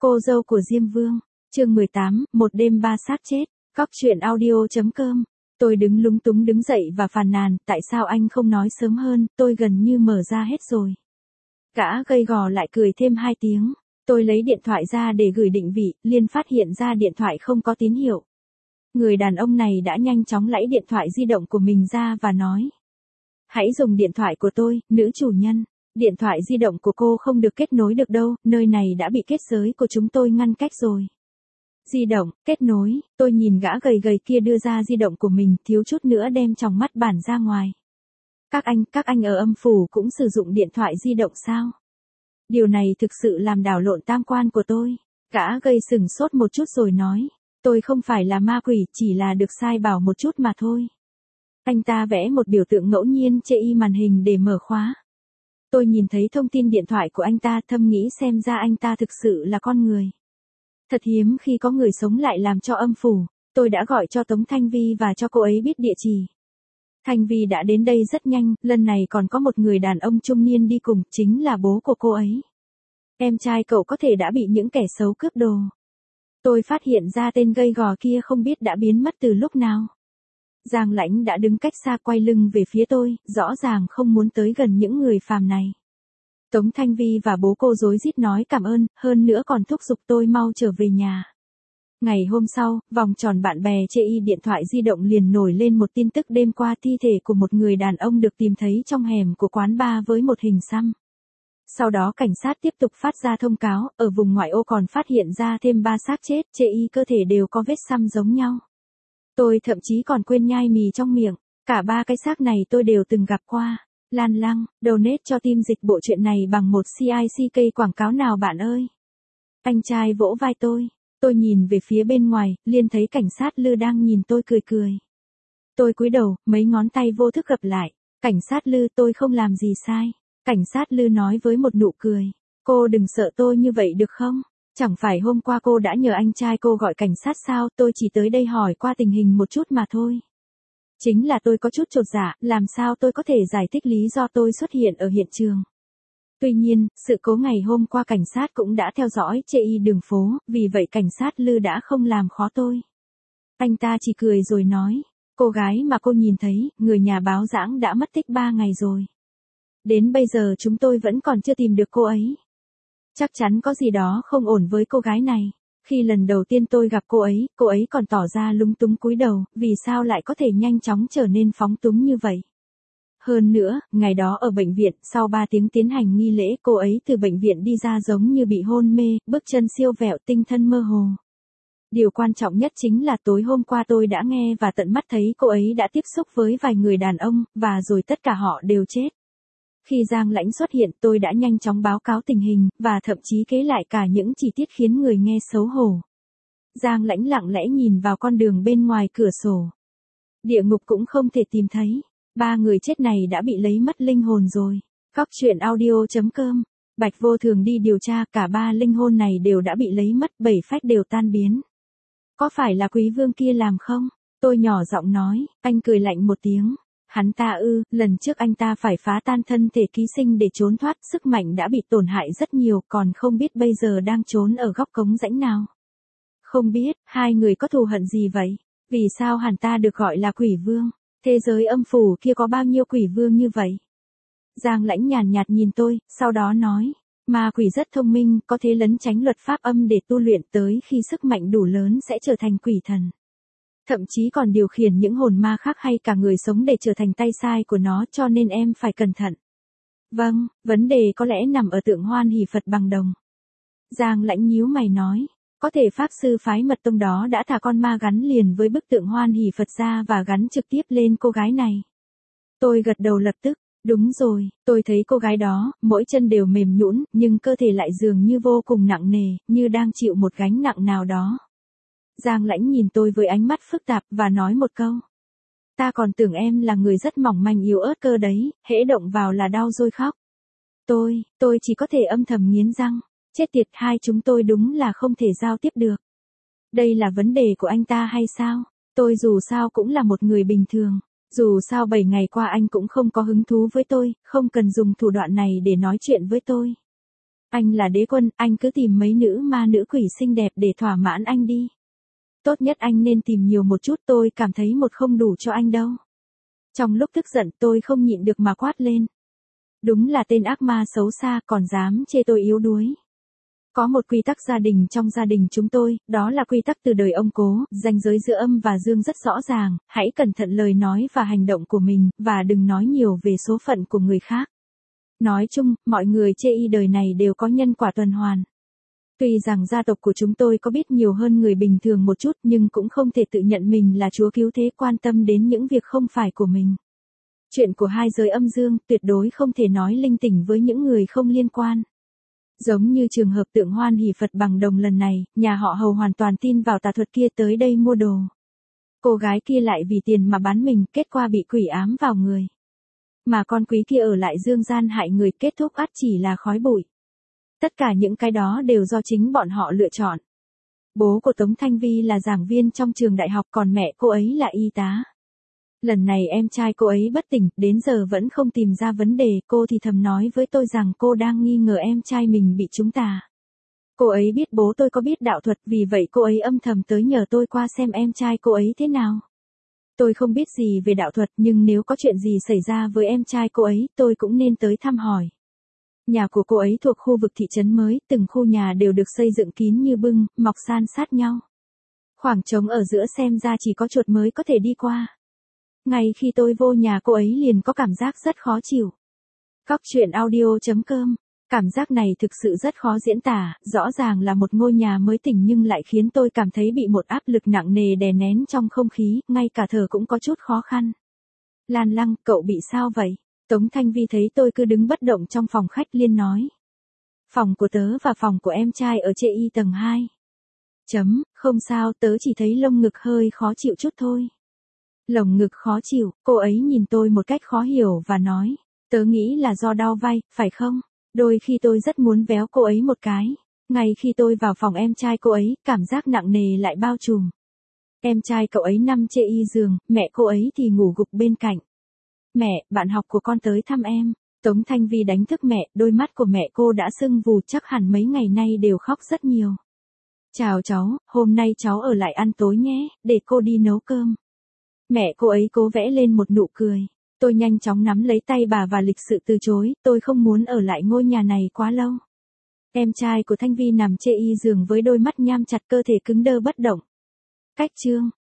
Cô dâu của Diêm Vương, chương 18, một đêm ba xác chết, Cóc truyện audio.com. Tôi lúng túng đứng dậy và phàn nàn, tại sao anh không nói sớm hơn, tôi gần như mở ra hết rồi. Gã gầy gò lại cười thêm 2 tiếng. Tôi lấy điện thoại ra để gửi định vị, liền phát hiện ra điện thoại không có tín hiệu. Người đàn ông này đã nhanh chóng lấy điện thoại di động của mình ra và nói. Hãy dùng điện thoại của tôi, nữ chủ nhân. Điện thoại di động của cô không được kết nối được đâu, nơi này đã bị kết giới của chúng tôi ngăn cách rồi. Di động, kết nối, tôi nhìn gã gầy kia đưa ra di động của mình, thiếu chút nữa đem tròng mắt bản ra ngoài. Các anh ở âm phủ cũng sử dụng điện thoại di động sao? Điều này thực sự làm đảo lộn tam quan của tôi. Gã gầy sừng sốt một chút rồi nói, tôi không phải là ma quỷ, chỉ là được sai bảo một chút mà thôi. Anh ta vẽ một biểu tượng ngẫu nhiên trên màn hình để mở khóa. Tôi nhìn thấy thông tin điện thoại của anh ta, thầm nghĩ xem ra anh ta thực sự là con người. Thật hiếm khi có người sống lại làm cho âm phủ. Tôi đã gọi cho Tống Thanh Vi và cho cô ấy biết địa chỉ. Thanh Vi đã đến đây rất nhanh, lần này còn có một người đàn ông trung niên đi cùng, chính là bố của cô ấy. Em trai cậu có thể đã bị những kẻ xấu cướp đồ. Tôi phát hiện ra tên gầy gò kia không biết đã biến mất từ lúc nào. Giang Lãnh đã đứng cách xa quay lưng về phía tôi, rõ ràng không muốn tới gần những người phàm này. Tống Thanh Vi và bố cô rối rít nói cảm ơn, hơn nữa còn thúc giục tôi mau trở về nhà. Ngày hôm sau, vòng tròn bạn bè trên điện thoại di động liền nổi lên một tin tức đêm qua thi thể của một người đàn ông được tìm thấy trong hẻm của quán bar với một hình xăm. Sau đó cảnh sát tiếp tục phát ra thông cáo, ở vùng ngoại ô còn phát hiện ra thêm 3 xác chết, trên cơ thể đều có vết xăm giống nhau. Tôi thậm chí còn quên nhai mì trong miệng, cả 3 cái xác này tôi đều từng gặp qua. Lan Lăng, donate cho team dịch bộ truyện này bằng một CICK quảng cáo nào bạn ơi. Anh trai vỗ vai tôi nhìn về phía bên ngoài, liền thấy cảnh sát Lư đang nhìn tôi cười. Tôi cúi đầu, mấy ngón tay vô thức gập lại. Cảnh sát Lư, tôi không làm gì sai. Cảnh sát Lư nói với một nụ cười. Cô đừng sợ tôi như vậy được không? Chẳng phải hôm qua cô đã nhờ anh trai cô gọi cảnh sát sao, tôi chỉ tới đây hỏi qua tình hình một chút mà thôi. Chính là tôi có chút chột dạ, làm sao tôi có thể giải thích lý do tôi xuất hiện ở hiện trường. Tuy nhiên, sự cố ngày hôm qua cảnh sát cũng đã theo dõi trên đường phố, vì vậy cảnh sát Lư đã không làm khó tôi. Anh ta chỉ cười rồi nói, cô gái mà cô nhìn thấy, người nhà báo dãng đã mất tích 3 ngày rồi. Đến bây giờ chúng tôi vẫn còn chưa tìm được cô ấy. Chắc chắn có gì đó không ổn với cô gái này. Khi lần đầu tiên tôi gặp cô ấy còn tỏ ra lúng túng cúi đầu, vì sao lại có thể nhanh chóng trở nên phóng túng như vậy. Hơn nữa, ngày đó ở bệnh viện, sau 3 tiếng tiến hành nghi lễ, cô ấy từ bệnh viện đi ra giống như bị hôn mê, bước chân siêu vẹo, tinh thần mơ hồ. Điều quan trọng nhất chính là tối hôm qua tôi đã nghe và tận mắt thấy cô ấy đã tiếp xúc với vài người đàn ông, và rồi tất cả họ đều chết. Khi Giang Lãnh xuất hiện, tôi đã nhanh chóng báo cáo tình hình, và thậm chí kể lại cả những chi tiết khiến người nghe xấu hổ. Giang Lãnh lặng lẽ nhìn vào con đường bên ngoài cửa sổ. Địa ngục cũng không thể tìm thấy. 3 người chết này đã bị lấy mất linh hồn rồi. Cóc truyện audio.com. Bạch Vô Thường đi điều tra, cả 3 linh hồn này đều đã bị lấy mất, 7 phách đều tan biến. Có phải là Quý Vương kia làm không? Tôi nhỏ giọng nói, anh cười lạnh một tiếng. Hắn ta lần trước anh ta phải phá tan thân thể ký sinh để trốn thoát, sức mạnh đã bị tổn hại rất nhiều, còn không biết bây giờ đang trốn ở góc cống rãnh nào. Không biết, 2 người có thù hận gì vậy? Vì sao hắn ta được gọi là Quỷ Vương? Thế giới âm phủ kia có bao nhiêu quỷ vương như vậy? Giang Lãnh nhàn nhạt nhìn tôi, sau đó nói, ma quỷ rất thông minh, có thể lấn tránh luật pháp âm để tu luyện, tới khi sức mạnh đủ lớn sẽ trở thành quỷ thần. Thậm chí còn điều khiển những hồn ma khác hay cả người sống để trở thành tay sai của nó, cho nên em phải cẩn thận. Vâng, vấn đề có lẽ nằm ở tượng Hoan Hỷ Phật bằng đồng. Giang Lãnh nhíu mày nói. Có thể pháp sư phái mật tông đó đã thả con ma gắn liền với bức tượng Hoan Hỷ Phật ra và gắn trực tiếp lên cô gái này. Tôi gật đầu lập tức, đúng rồi, tôi thấy cô gái đó, mỗi chân đều mềm nhũn, nhưng cơ thể lại dường như vô cùng nặng nề, như đang chịu một gánh nặng nào đó. Giang Lãnh nhìn tôi với ánh mắt phức tạp và nói một câu. Ta còn tưởng em là người rất mỏng manh yếu ớt cơ đấy, hễ động vào là đau rồi khóc. Tôi chỉ có thể âm thầm nghiến răng. Chết tiệt, hai chúng tôi đúng là không thể giao tiếp được. Đây là vấn đề của anh ta hay sao? Tôi dù sao cũng là một người bình thường. Dù sao 7 ngày qua anh cũng không có hứng thú với tôi, không cần dùng thủ đoạn này để nói chuyện với tôi. Anh là đế quân, anh cứ tìm mấy nữ ma nữ quỷ xinh đẹp để thỏa mãn anh đi. Tốt nhất anh nên tìm nhiều một chút, tôi cảm thấy một không đủ cho anh đâu. Trong lúc tức giận tôi không nhịn được mà quát lên. Đúng là tên ác ma xấu xa còn dám chê tôi yếu đuối. Có một quy tắc gia đình trong gia đình chúng tôi, đó là quy tắc từ đời ông cố, ranh giới giữa âm và dương rất rõ ràng, hãy cẩn thận lời nói và hành động của mình, và đừng nói nhiều về số phận của người khác. Nói chung, mọi người chê y đời này đều có nhân quả tuần hoàn. Tuy rằng gia tộc của chúng tôi có biết nhiều hơn người bình thường một chút nhưng cũng không thể tự nhận mình là chúa cứu thế quan tâm đến những việc không phải của mình. Chuyện của hai giới âm dương tuyệt đối không thể nói linh tinh với những người không liên quan. Giống như trường hợp tượng Hoan Hỷ Phật Bằng Đồng lần này, nhà họ Hầu hoàn toàn tin vào tà thuật kia tới đây mua đồ. Cô gái kia lại vì tiền mà bán mình, kết quả bị quỷ ám vào người. Mà con quý kia ở lại dương gian hại người, kết thúc ắt chỉ là khói bụi. Tất cả những cái đó đều do chính bọn họ lựa chọn. Bố của Tống Thanh Vi là giảng viên trong trường đại học còn mẹ cô ấy là y tá. Lần này em trai cô ấy bất tỉnh, đến giờ vẫn không tìm ra vấn đề, cô thì thầm nói với tôi rằng cô đang nghi ngờ em trai mình bị trúng tà. Cô ấy biết bố tôi có biết đạo thuật, vì vậy cô ấy âm thầm tới nhờ tôi qua xem em trai cô ấy thế nào. Tôi không biết gì về đạo thuật nhưng nếu có chuyện gì xảy ra với em trai cô ấy, tôi cũng nên tới thăm hỏi. Nhà của cô ấy thuộc khu vực thị trấn mới, từng khu nhà đều được xây dựng kín như bưng, mọc san sát nhau. Khoảng trống ở giữa xem ra chỉ có chuột mới có thể đi qua. Ngay khi tôi vô nhà cô ấy liền có cảm giác rất khó chịu. Cóc truyện audio.com. Cảm giác này thực sự rất khó diễn tả, rõ ràng là một ngôi nhà mới tỉnh nhưng lại khiến tôi cảm thấy bị một áp lực nặng nề đè nén trong không khí, ngay cả thở cũng có chút khó khăn. Lan Lăng, cậu bị sao vậy? Tống Thanh Vi thấy tôi cứ đứng bất động trong phòng khách liền nói. Phòng của tớ và phòng của em trai ở trệ y tầng 2. Không sao, tớ chỉ thấy lông ngực hơi khó chịu chút thôi. Lồng ngực khó chịu, cô ấy nhìn tôi một cách khó hiểu và nói. Tớ nghĩ là do đau vai, phải không? Đôi khi tôi rất muốn véo cô ấy một cái. Ngay khi tôi vào phòng em trai cô ấy, cảm giác nặng nề lại bao trùm. Em trai cậu ấy nằm trên y giường, mẹ cô ấy thì ngủ gục bên cạnh. Mẹ, bạn học của con tới thăm em. Tống Thanh Vi đánh thức mẹ, đôi mắt của mẹ cô đã sưng vù, chắc hẳn mấy ngày nay đều khóc rất nhiều. Chào cháu, hôm nay cháu ở lại ăn tối nhé, để cô đi nấu cơm. Mẹ cô ấy cố vẽ lên một nụ cười. Tôi nhanh chóng nắm lấy tay bà và lịch sự từ chối, tôi không muốn ở lại ngôi nhà này quá lâu. Em trai của Thanh Vi nằm trên y giường với đôi mắt nhắm chặt, cơ thể cứng đơ bất động. Cách chương